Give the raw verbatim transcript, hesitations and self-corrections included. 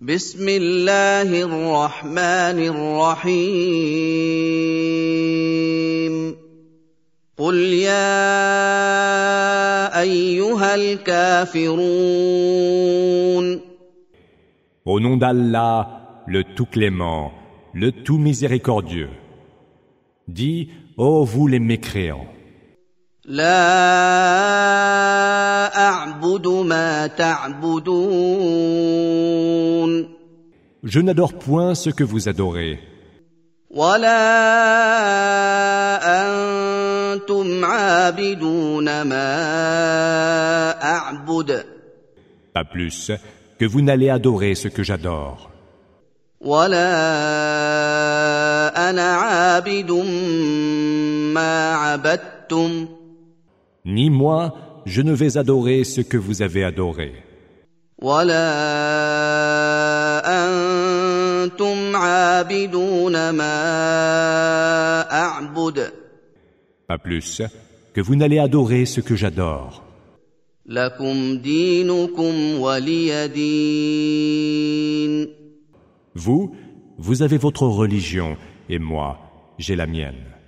بسم الله الرحمن الرحيم قل يا أيها الكافرون Au nom d'Allah, le tout clément, le tout miséricordieux. Dis, ô vous les mécréants, لا أعبد ما تعبدون je n'adore point ce que vous adorez, ولا أنتم عابدون ما أعبد pas plus que vous n'allez adorer ce que j'adore, ولا أنا عابد ما عبدتم ni moi je ne vais adorer ce que vous avez adoré, ولا أنتم عابدون ما أعبد pas plus que vous n'allez adorer ce que j'adore. لكم دينكم ولي دين Vous, vous avez votre religion et moi, j'ai la mienne.